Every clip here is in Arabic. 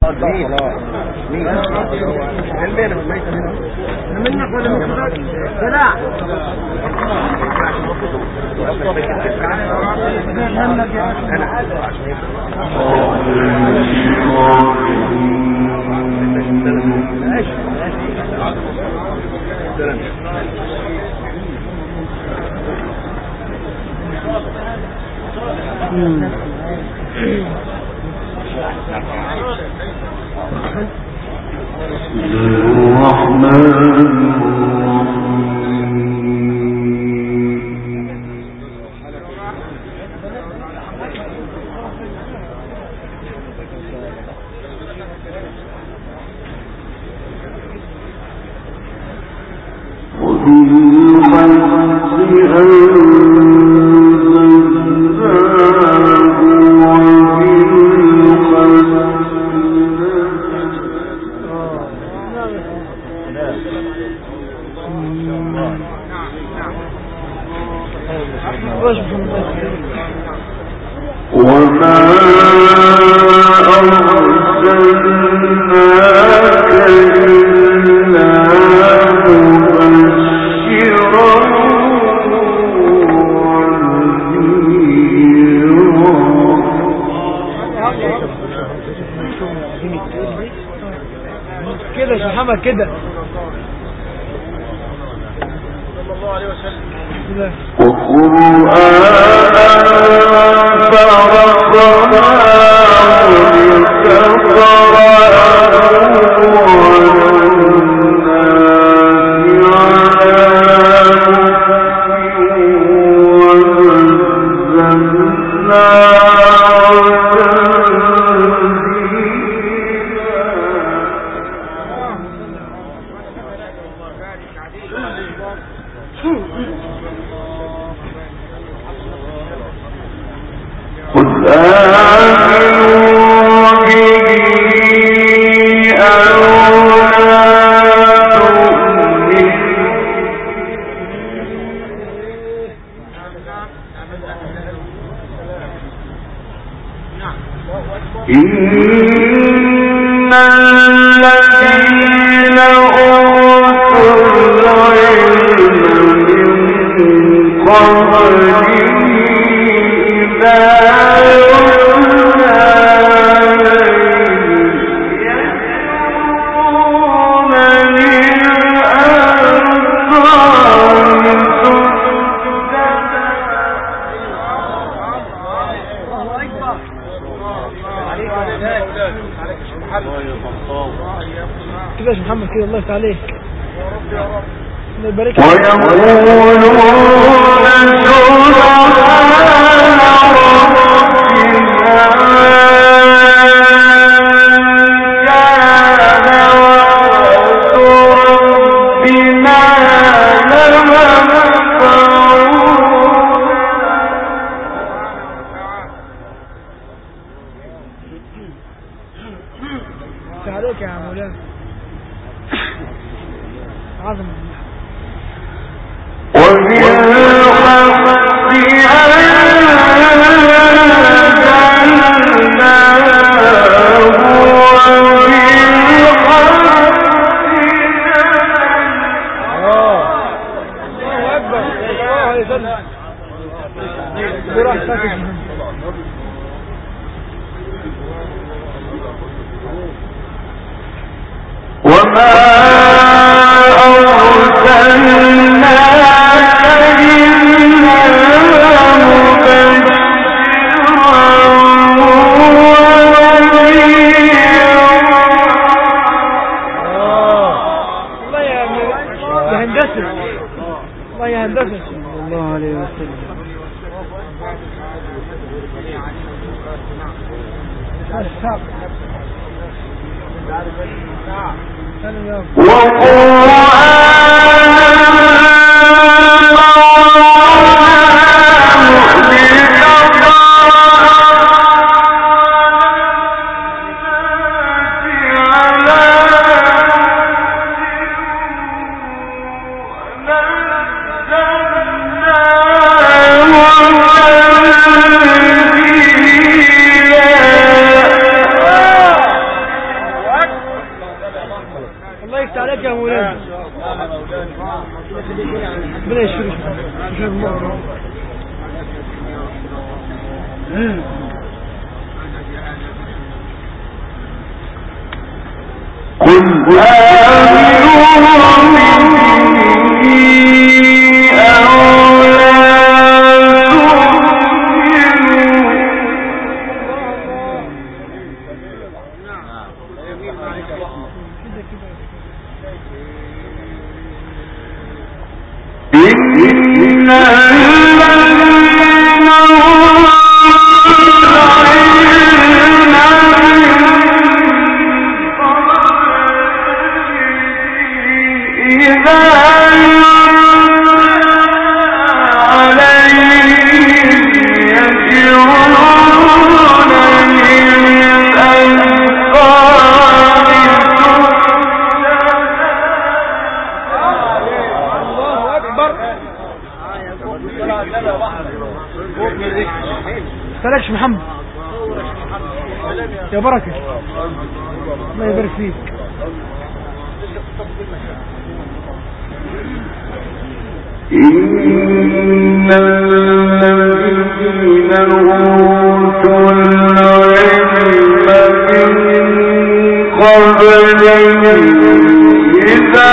كده كده يا محمد كده الله عليك ويقولون عليك يا مولانا عظم لك يا مولانا. ربنا يشفيك. قل سلكش محمد يا بركة، الله يبارك فيك. إن الذين أوتوا العلم من قبله إذا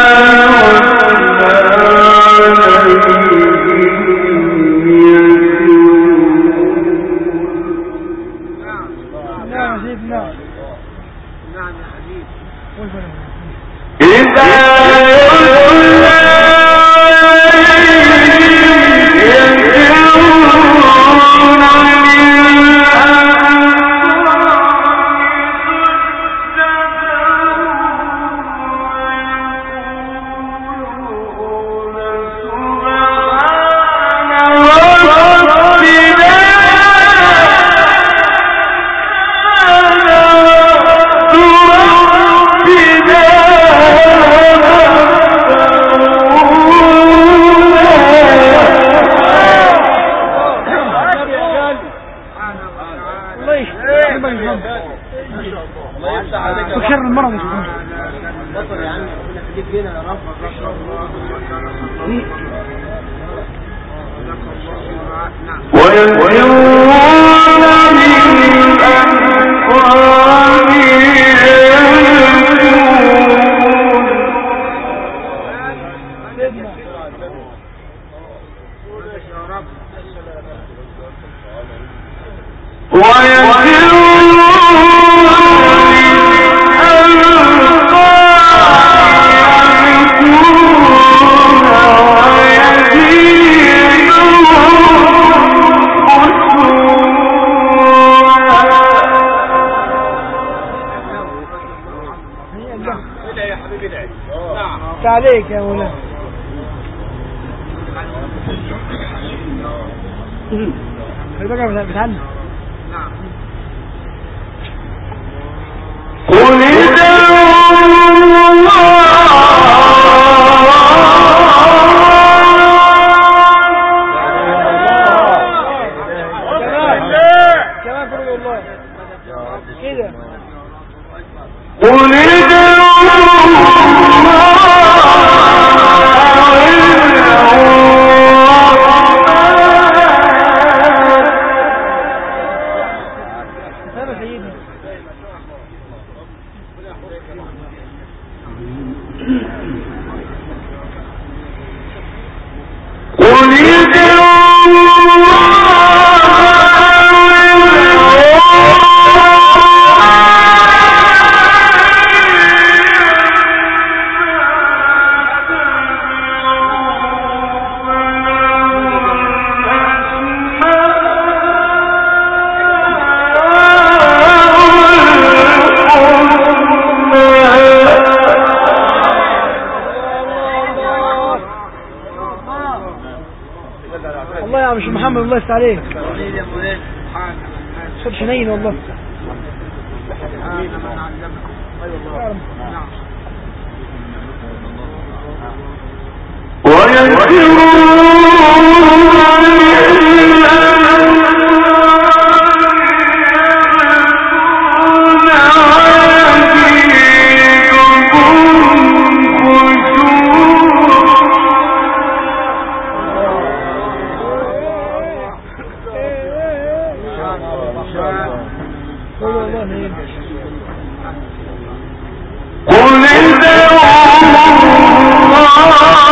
عليك يا مولانا. البقرة بتعلم. قل الله يا مش محمد، الله يفتح عليك. صوت حنين والله.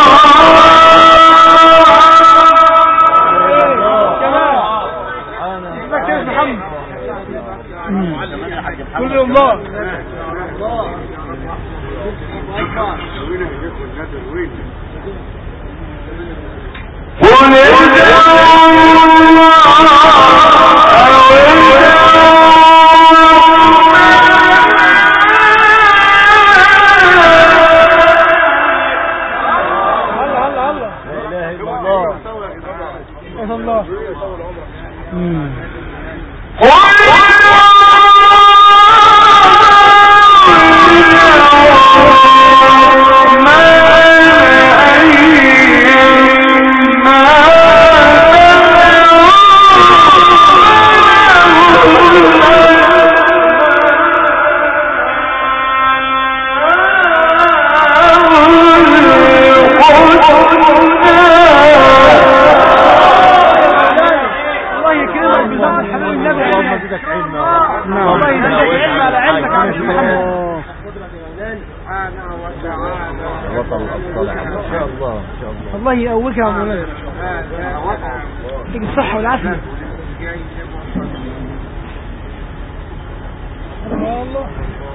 الله يقويك يا عم مولانا، يديك الصحة والعافية. الله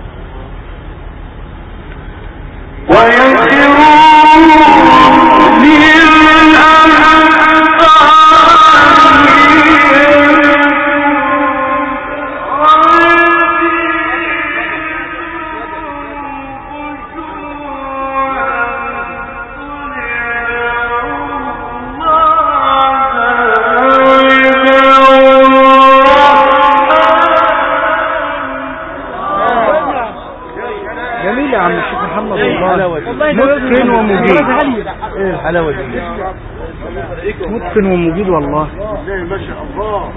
متقن ومجيد. ايه الحلاوة دي؟ متقن ومجيد والله. ما شاء الله.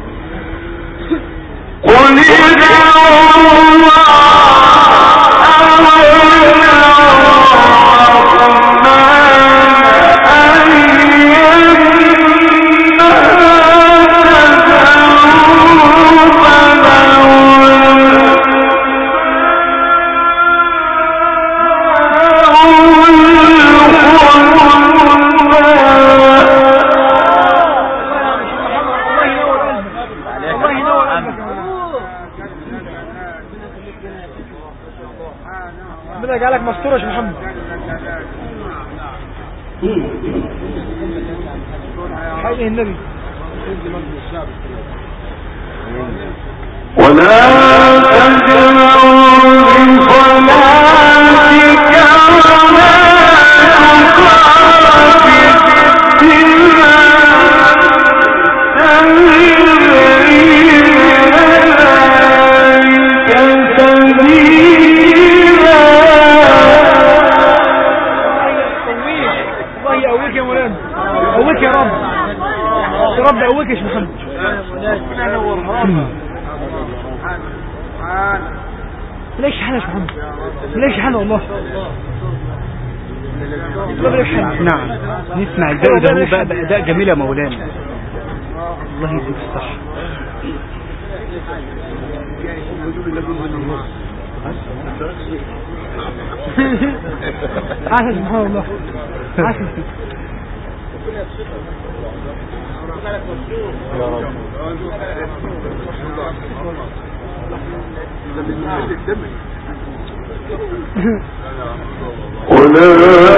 ربنا يجعلك مستور يا شيخ محمد. حي النبي. ولا تجهروا بصلاتك ولا تخافت بها قويك يا رب، يا رب قويك يا شيخ محمد. بلاش حالة يا شيخ محمد، بلاش حالة والله. نعم نسمع الباقي ده هو بقى بأداء جميل يا مولانا. الله يديك الصحة. عسل سبحان الله، عسل يا رب. ولا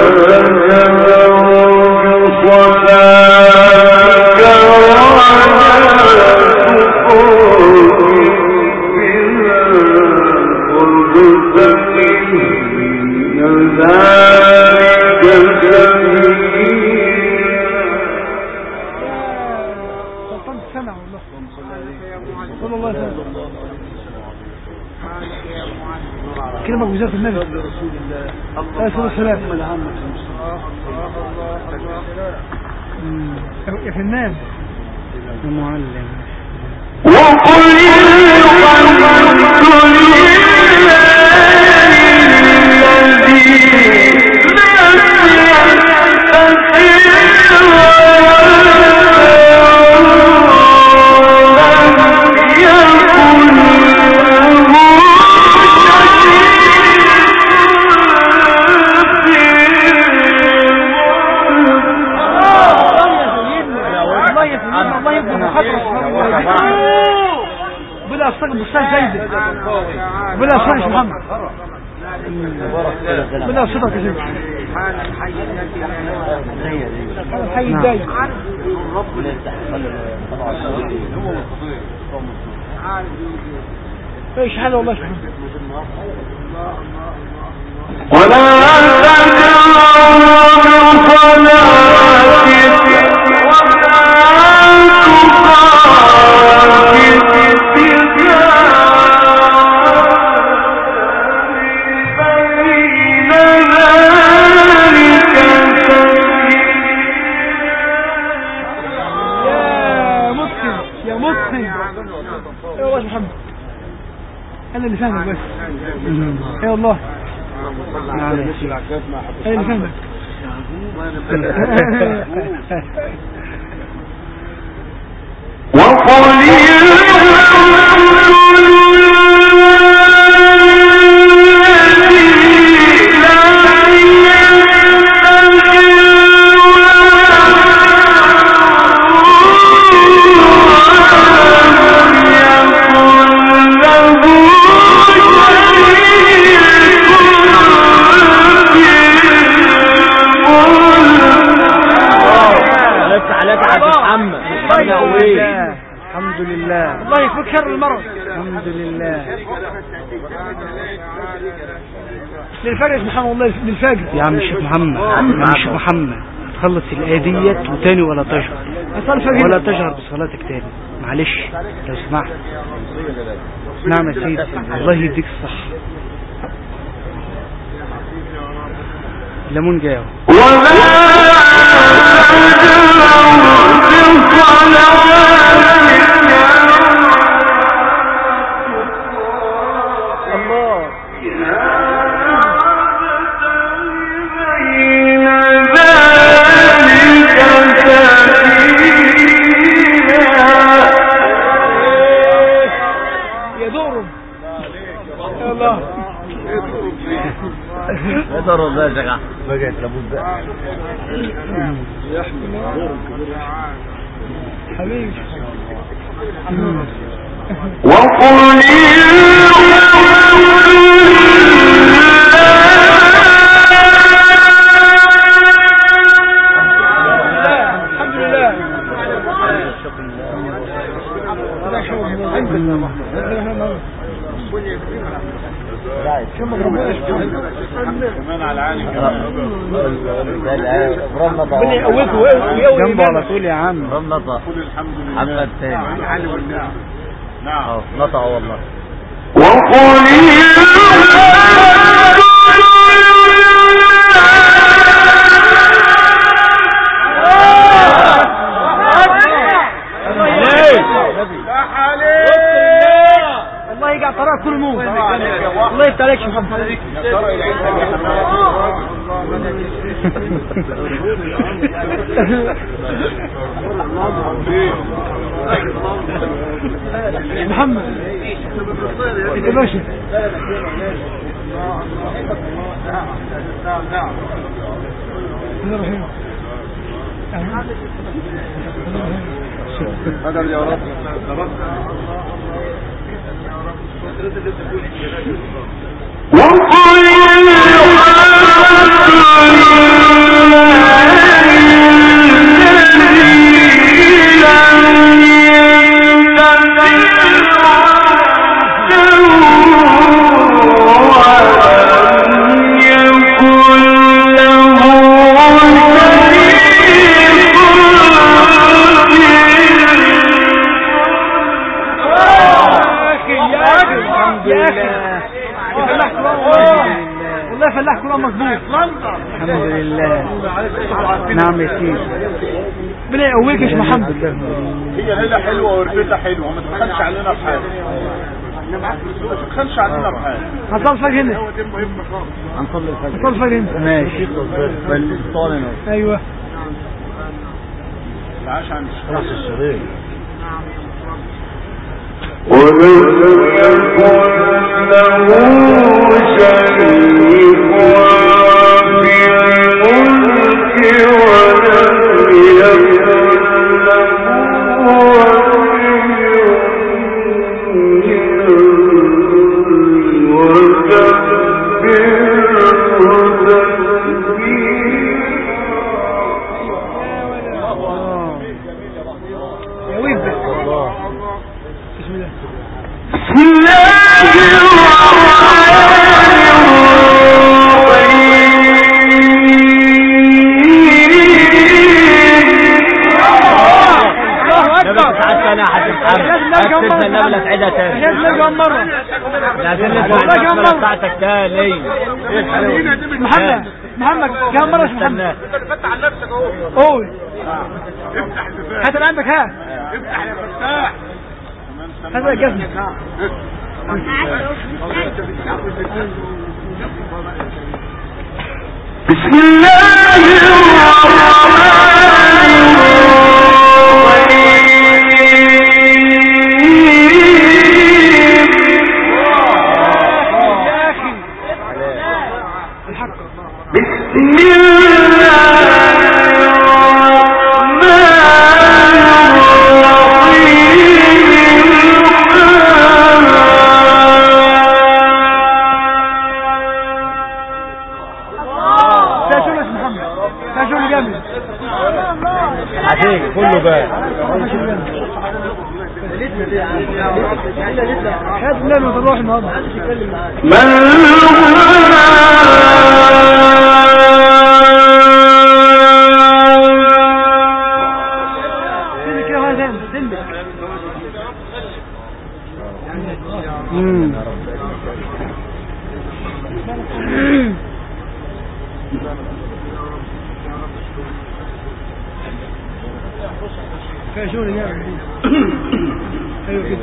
كلمة بوزارة النبي عليه الصلاة والسلام. يا فنان يا معلم. من أصدق يا سيدي الحي الداي ايش حاله والله ولا أنا اللي فاهمك بس يا الله أنا اللي فاهمك الحمد لله الله يفك شر المرض الحمد لله للفجر سبحان الله للفجر يا عم الشيخ محمد يا عم الشيخ محمد تخلص الآية ديت وتاني ولا تجهر ولا تجهر بصلاتك تاني معلش لو سمحت. نعم يا سيدي الله يديك الصحة. الليمون جاي ضرب بقى يا جماعه بقى لابد بقى يا احمد حبيبي وقل كمان على العالي ربنا يقويكم جنبه على طول يا عم. نطق الحمد لله محمد تاني نعم نطق والله. الله يقع طريق كل نور. الله يفتح عليك يا محمد. محمد انت ماشي هذا يا رب والله فلاح كلام مظبوط. الحمد لله. نعم يا سيدي ربنا يقويك يا محمد. هي ليلة حلوة ورفيتها حلوة ما تبخلش علينا بحاجة ما تبخلش علينا بحاجة. هنصلي الفجر هنا هنصلي الفجر. هنصلي الفجر هنا ماشي. ايوه العاش عن خلاص الشريك ولم يكن له شريك في الملك ولم يكن له ولي من الذل تاني محمد كم مرة محمد فتح على نفسك اهو. قول افتح الفتاح. هات اللي عندك ها افتح يا فتاح. هذا الجزم بسم الله كله بقى خد لنا تروح النهارده شغل جامد ايوه كده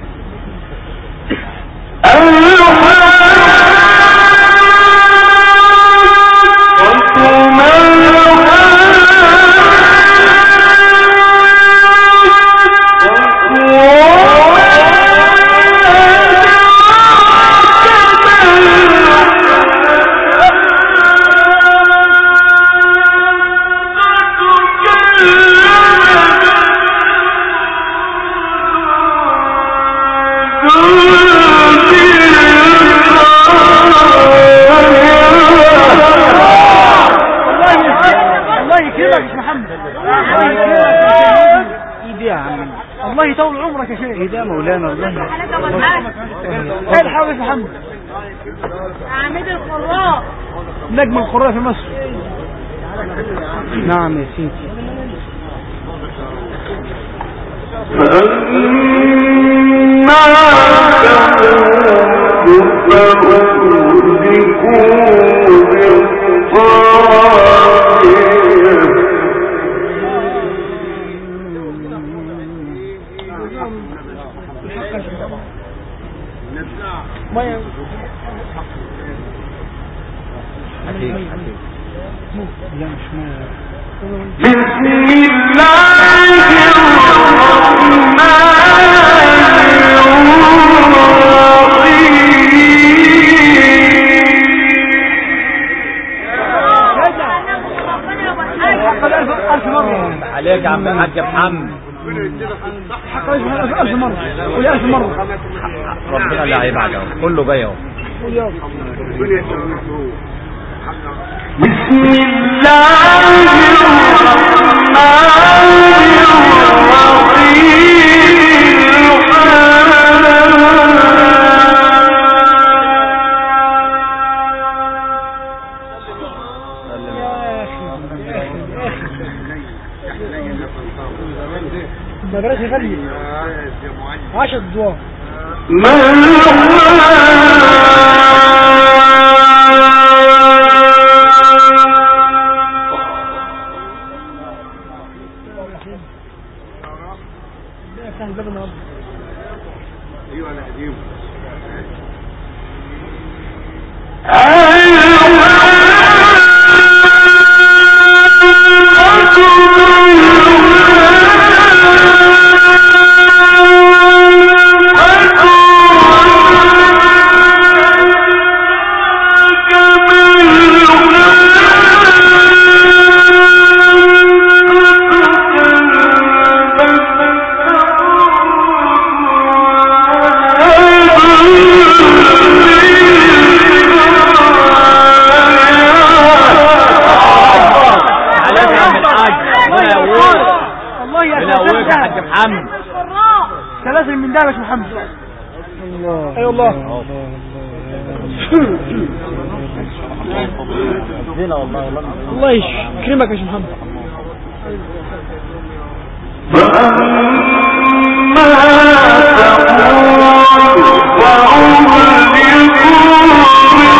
الله يطول عمرك يا شيخ. ايه ده مولانا الله ايه الحافظ محمد عميد القراء نجم القراء في مصر. نعم يا سيدي. بسم الله الرحمن الرحيم. عليك يا عم الحاج محمد. حق ألف مرة قولي 1000 مرة. ربنا اللي هيبعده كله جاي اهو. بسم الله المدرسة غالية 10 أدوار. ايوه انا قديم. سلاسل من دابش محمد. الله اي والله. الله يكرمك يا محمد. فأما تقول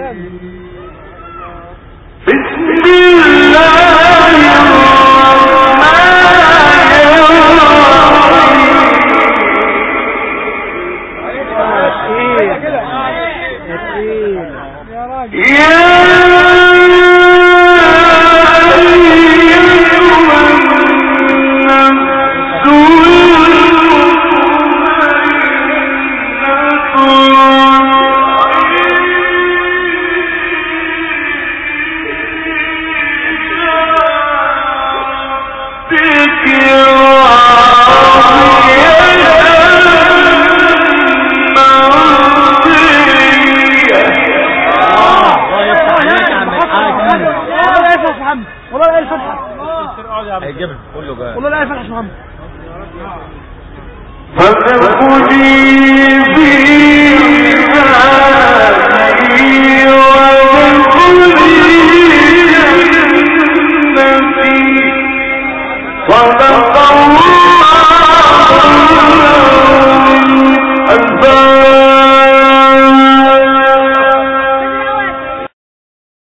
وَلَا